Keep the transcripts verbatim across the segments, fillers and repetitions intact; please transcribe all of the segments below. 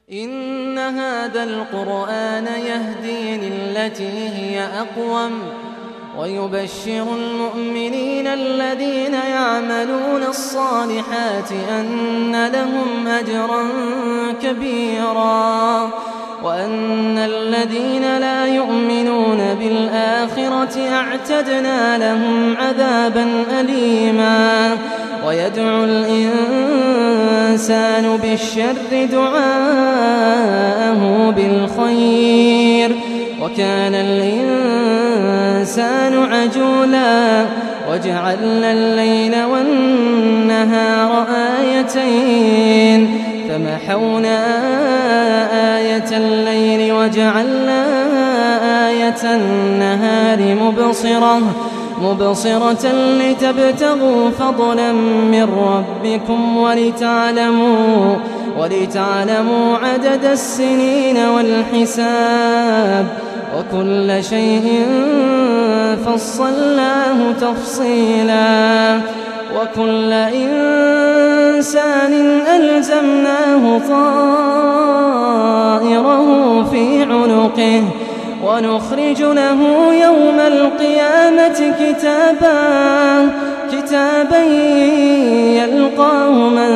إن هذا القرآن يهدي للتي هي أقوم ويبشر المؤمنين الذين يعملون الصالحات أن لهم أجرا كبيرا وأن الذين لا يؤمنون بالآخرة أعتدنا لهم عذابا أليما. ويدعو الإنسان بالشر دعاءه بالخير وكان الإنسان عجولا. وجعلنا الليل والنهار آيتين فمحونا آية الليل وجعلنا آية النهار مبصرة مبصرة لتبتغوا فضلا من ربكم ولتعلموا ولتعلموا عدد السنين والحساب وكل شيء فصلناه تفصيلا. وكل إنسان ألزمناه طائره في عنقه ونخرج له يوم القيامة كتابا كتابا يلقاه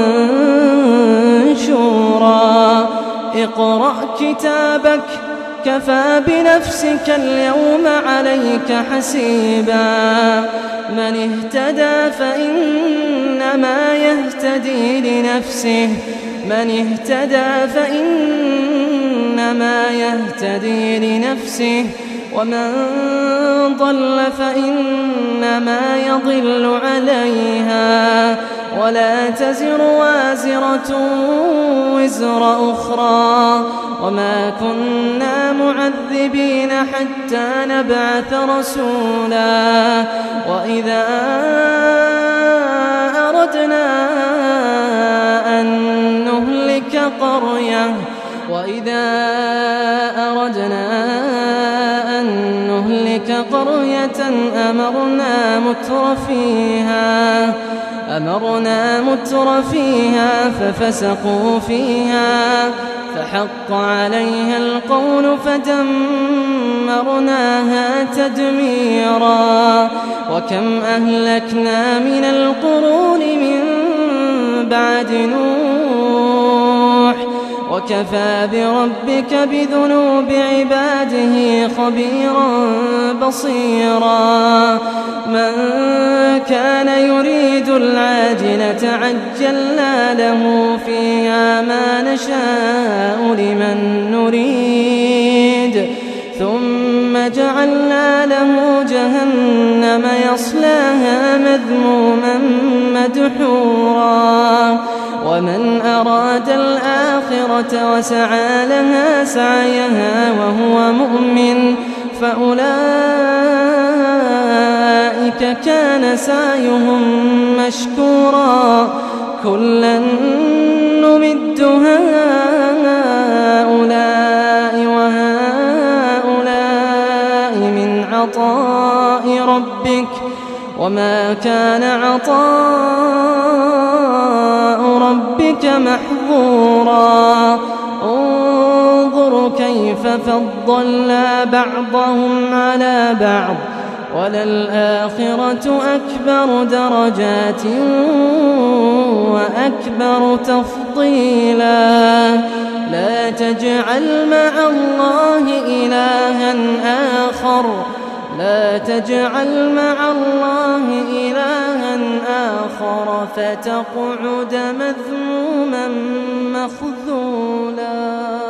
منشورا. اقرأ كتابك كفى بنفسك اليوم عليك حسيبا. من اهتدى فإنما يهتدي لنفسه من اهتدى فإنما يهتدي لنفسه ومن ضل فإنما يضل عليها ولا تزر وازرة وزر أخرى وما كنا معذبين حتى نبعث رسولا. وإذا أردنا أن نهلك قرية وإذا أردنا أن نهلك قرية أمرنا مترفيها أمرنا مترفيها ففسقوا فيها فحق عليها القول فدمرناها تدميرا. وكم أهلكنا من القرون من بعد نوح وكفى بربك بذنوب عباده خبيرا بصيرا. من كان يريد العاجلة عجلنا له فيها ما نشاء لمن نريد ثم جعلنا له جهنم يصلاها مذموما مدحورا. ومن أراد الآخرة وسعى لها سعيها وهو مؤمن فأولئك كان سعيهم مشكورا. كلا نمد هؤلاء وهؤلاء من عطاء ربك وما كان عطاء ربك محظورا. انظر كيف فضلنا بعضهم على بعض وللآخرة أكبر درجات وأكبر تفضيلا. لا تجعل مع الله إلها آخر لا تجعل مع الله إلها آخر فتقعد مذموما مخذولا.